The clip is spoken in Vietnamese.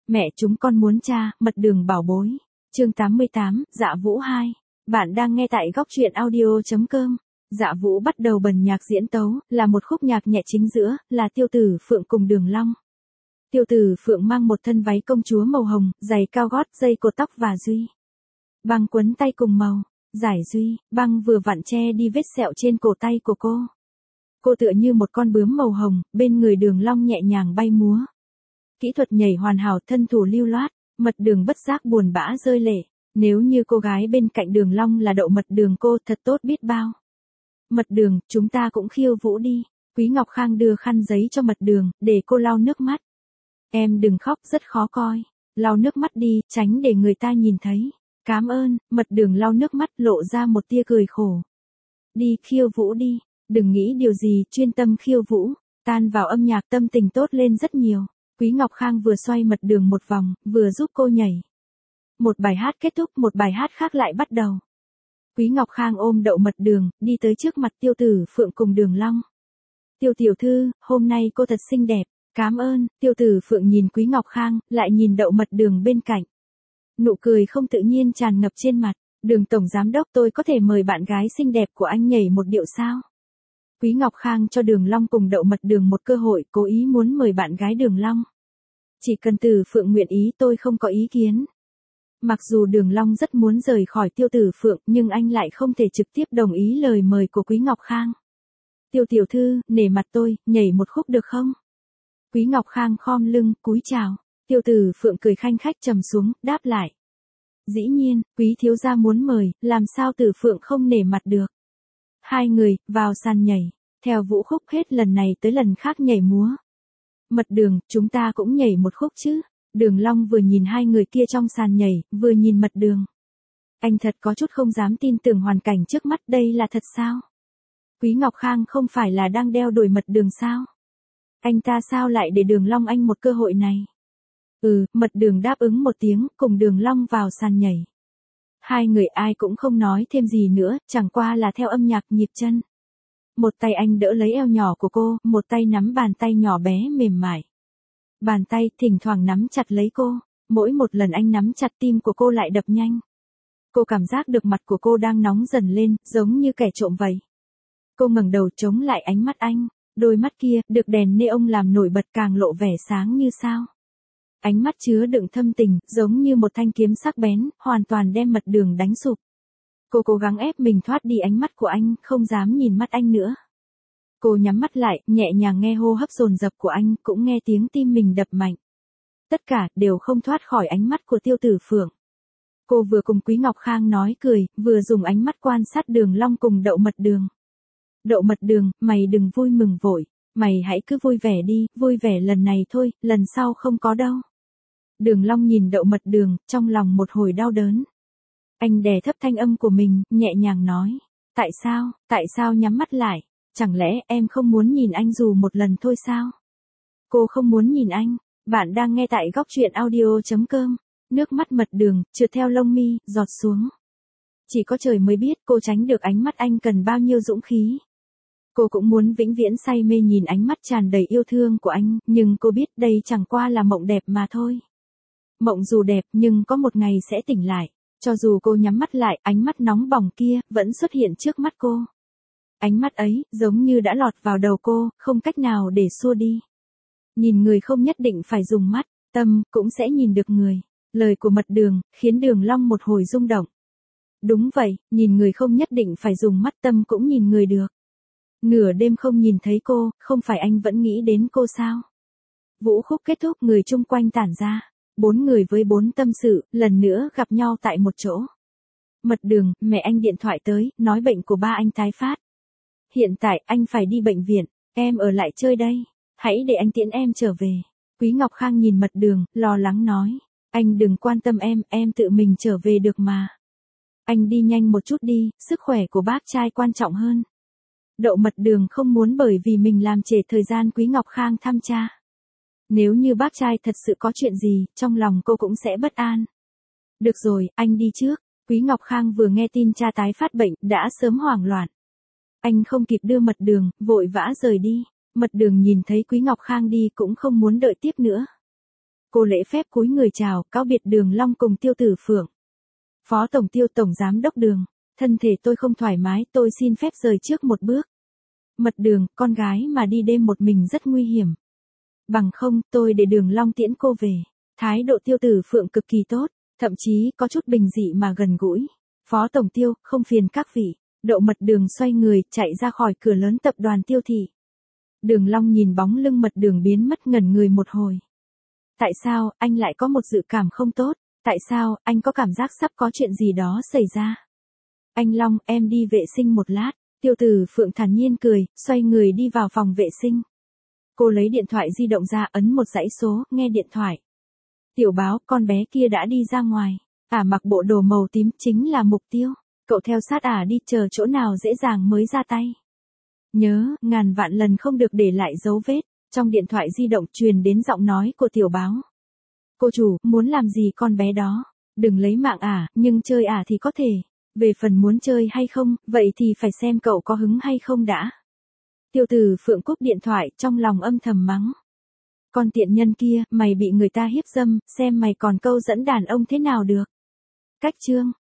Mẹ chúng con muốn cha, mật đường bảo bối. Chương 88, Dạ Vũ 2. Bạn đang nghe tại góc truyện audio.com. Dạ Vũ bắt đầu bần nhạc diễn tấu, là một khúc nhạc nhẹ chính giữa, là Tiêu Tử Phượng cùng Đường Long. Tiêu Tử Phượng mang một thân váy công chúa màu hồng, giày cao gót, dây cột tóc và duy băng quấn tay cùng màu. Giải duy băng vừa vặn che đi vết sẹo trên cổ tay của cô. Cô tựa như một con bướm màu hồng, bên người Đường Long nhẹ nhàng bay múa. Kỹ thuật nhảy hoàn hảo, thân thủ lưu loát, Mật Đường bất giác buồn bã rơi lệ. Nếu như cô gái bên cạnh Đường Long là Đậu Mật Đường cô thật tốt biết bao. Mật Đường, chúng ta cũng khiêu vũ đi. Quý Ngọc Khang đưa khăn giấy cho Mật Đường, để cô lau nước mắt. Em đừng khóc, rất khó coi. Lau nước mắt đi, tránh để người ta nhìn thấy. Cám ơn. Mật Đường lau nước mắt, lộ ra một tia cười khổ. Đi, khiêu vũ đi. Đừng nghĩ điều gì, chuyên tâm khiêu vũ. Tan vào âm nhạc, tâm tình tốt lên rất nhiều. Quý Ngọc Khang vừa xoay Mật Đường một vòng, vừa giúp cô nhảy. Một bài hát kết thúc, một bài hát khác lại bắt đầu. Quý Ngọc Khang ôm Đậu Mật Đường, đi tới trước mặt Tiêu Tử Phượng cùng Đường Long. Tiêu tiểu thư, hôm nay cô thật xinh đẹp. Cám ơn. Tiêu Tử Phượng nhìn Quý Ngọc Khang, lại nhìn Đậu Mật Đường bên cạnh. Nụ cười không tự nhiên tràn ngập trên mặt. Đường tổng giám đốc, tôi có thể mời bạn gái xinh đẹp của anh nhảy một điệu sao? Quý Ngọc Khang cho Đường Long cùng Đậu Mật Đường một cơ hội, cố ý muốn mời bạn gái Đường Long. Chỉ cần Tử Phượng nguyện ý, tôi không có ý kiến. Mặc dù Đường Long rất muốn rời khỏi Tiêu Tử Phượng, nhưng anh lại không thể trực tiếp đồng ý lời mời của Quý Ngọc Khang. Tiêu tiểu thư, nể mặt tôi, nhảy một khúc được không? Quý Ngọc Khang khom lưng, cúi chào. Tiêu Tử Phượng cười khanh khách trầm xuống, đáp lại. Dĩ nhiên, quý thiếu gia muốn mời, làm sao Tử Phượng không nể mặt được. Hai người, vào sàn nhảy, theo vũ khúc hết lần này tới lần khác nhảy múa. Mật Đường, chúng ta cũng nhảy một khúc chứ. Đường Long vừa nhìn hai người kia trong sàn nhảy, vừa nhìn Mật Đường. Anh thật có chút không dám tin tưởng hoàn cảnh trước mắt, đây là thật sao? Quý Ngọc Khang không phải là đang đeo đuổi Mật Đường sao? Anh ta sao lại để Đường Long anh một cơ hội này? Mật Đường đáp ứng một tiếng, cùng Đường Long vào sàn nhảy. Hai người ai cũng không nói thêm gì nữa, chẳng qua là theo âm nhạc nhịp chân. Một tay anh đỡ lấy eo nhỏ của cô, một tay nắm bàn tay nhỏ bé mềm mại. Bàn tay thỉnh thoảng nắm chặt lấy cô, mỗi một lần anh nắm chặt tim của cô lại đập nhanh. Cô cảm giác được mặt của cô đang nóng dần lên, giống như kẻ trộm vậy. Cô ngẩng đầu chống lại ánh mắt anh, đôi mắt kia, được đèn neon làm nổi bật càng lộ vẻ sáng như sao. Ánh mắt chứa đựng thâm tình, giống như một thanh kiếm sắc bén, hoàn toàn đem Mật Đường đánh sụp. Cô cố gắng ép mình thoát đi ánh mắt của anh, không dám nhìn mắt anh nữa. Cô nhắm mắt lại, nhẹ nhàng nghe hô hấp dồn dập của anh, cũng nghe tiếng tim mình đập mạnh. Tất cả, đều không thoát khỏi ánh mắt của Tiêu Tử Phượng. Cô vừa cùng Quý Ngọc Khang nói cười, vừa dùng ánh mắt quan sát Đường Long cùng Đậu Mật Đường. Đậu Mật Đường, mày đừng vui mừng vội, mày hãy cứ vui vẻ đi, vui vẻ lần này thôi, lần sau không có đâu. Đường Long nhìn Đậu Mật Đường, trong lòng một hồi đau đớn. Anh đè thấp thanh âm của mình, nhẹ nhàng nói. Tại sao nhắm mắt lại? Chẳng lẽ em không muốn nhìn anh dù một lần thôi sao? Cô không muốn nhìn anh. Bạn đang nghe tại góc truyện audio.com. Nước mắt Mật Đường, trượt theo lông mi, giọt xuống. Chỉ có trời mới biết cô tránh được ánh mắt anh cần bao nhiêu dũng khí. Cô cũng muốn vĩnh viễn say mê nhìn ánh mắt tràn đầy yêu thương của anh, nhưng cô biết đây chẳng qua là mộng đẹp mà thôi. Mộng dù đẹp nhưng có một ngày sẽ tỉnh lại. Cho dù cô nhắm mắt lại, ánh mắt nóng bỏng kia, vẫn xuất hiện trước mắt cô. Ánh mắt ấy, giống như đã lọt vào đầu cô, không cách nào để xua đi. Nhìn người không nhất định phải dùng mắt, tâm, cũng sẽ nhìn được người. Lời của Mật Đường, khiến Đường Long một hồi rung động. Đúng vậy, nhìn người không nhất định phải dùng mắt, tâm cũng nhìn người được. Nửa đêm không nhìn thấy cô, không phải anh vẫn nghĩ đến cô sao? Vũ khúc kết thúc, người chung quanh tản ra. 4 người với 4 tâm sự, lần nữa gặp nhau tại một chỗ. Mật Đường, mẹ anh điện thoại tới, nói bệnh của ba anh tái phát. Hiện tại, anh phải đi bệnh viện, em ở lại chơi đây. Hãy để anh tiễn em trở về. Quý Ngọc Khang nhìn Mật Đường, lo lắng nói. Anh đừng quan tâm em tự mình trở về được mà. Anh đi nhanh một chút đi, sức khỏe của bác trai quan trọng hơn. Đậu Mật Đường không muốn bởi vì mình làm trễ thời gian Quý Ngọc Khang thăm cha. Nếu như bác trai thật sự có chuyện gì, trong lòng cô cũng sẽ bất an. Được rồi, anh đi trước. Quý Ngọc Khang vừa nghe tin cha tái phát bệnh, đã sớm hoảng loạn. Anh không kịp đưa Mật Đường, vội vã rời đi. Mật Đường nhìn thấy Quý Ngọc Khang đi cũng không muốn đợi tiếp nữa. Cô lễ phép cúi người chào, cáo biệt Đường Long cùng Tiêu Tử Phượng. Phó Tổng Tiêu Tổng Giám Đốc Đường, thân thể tôi không thoải mái, tôi xin phép rời trước một bước. Mật Đường, con gái mà đi đêm một mình rất nguy hiểm. Bằng không, tôi để Đường Long tiễn cô về. Thái độ Tiêu Tử Phượng cực kỳ tốt, thậm chí có chút bình dị mà gần gũi. Phó Tổng Tiêu, không phiền các vị. Đậu Mật Đường xoay người, chạy ra khỏi cửa lớn tập đoàn Tiêu thị. Đường Long nhìn bóng lưng Mật Đường biến mất ngẩn người một hồi. Tại sao, anh lại có một dự cảm không tốt? Tại sao, anh có cảm giác sắp có chuyện gì đó xảy ra? Anh Long, em đi vệ sinh một lát. Tiêu Tử Phượng thản nhiên cười, xoay người đi vào phòng vệ sinh. Cô lấy điện thoại di động ra, ấn một dãy số, nghe điện thoại. Tiểu Báo, con bé kia đã đi ra ngoài. Ả mặc bộ đồ màu tím, chính là mục tiêu. Cậu theo sát Ả đi, chờ chỗ nào dễ dàng mới ra tay. Nhớ, ngàn vạn lần không được để lại dấu vết. Trong điện thoại di động truyền đến giọng nói của Tiểu Báo. Cô chủ, muốn làm gì con bé đó? Đừng lấy mạng Ả, nhưng chơi Ả thì có thể. Về phần muốn chơi hay không, vậy thì phải xem cậu có hứng hay không đã. Tiêu Tử Phượng cúp điện thoại, trong lòng âm thầm mắng. Con tiện nhân kia, mày bị người ta hiếp dâm, xem mày còn câu dẫn đàn ông thế nào được. Cách chương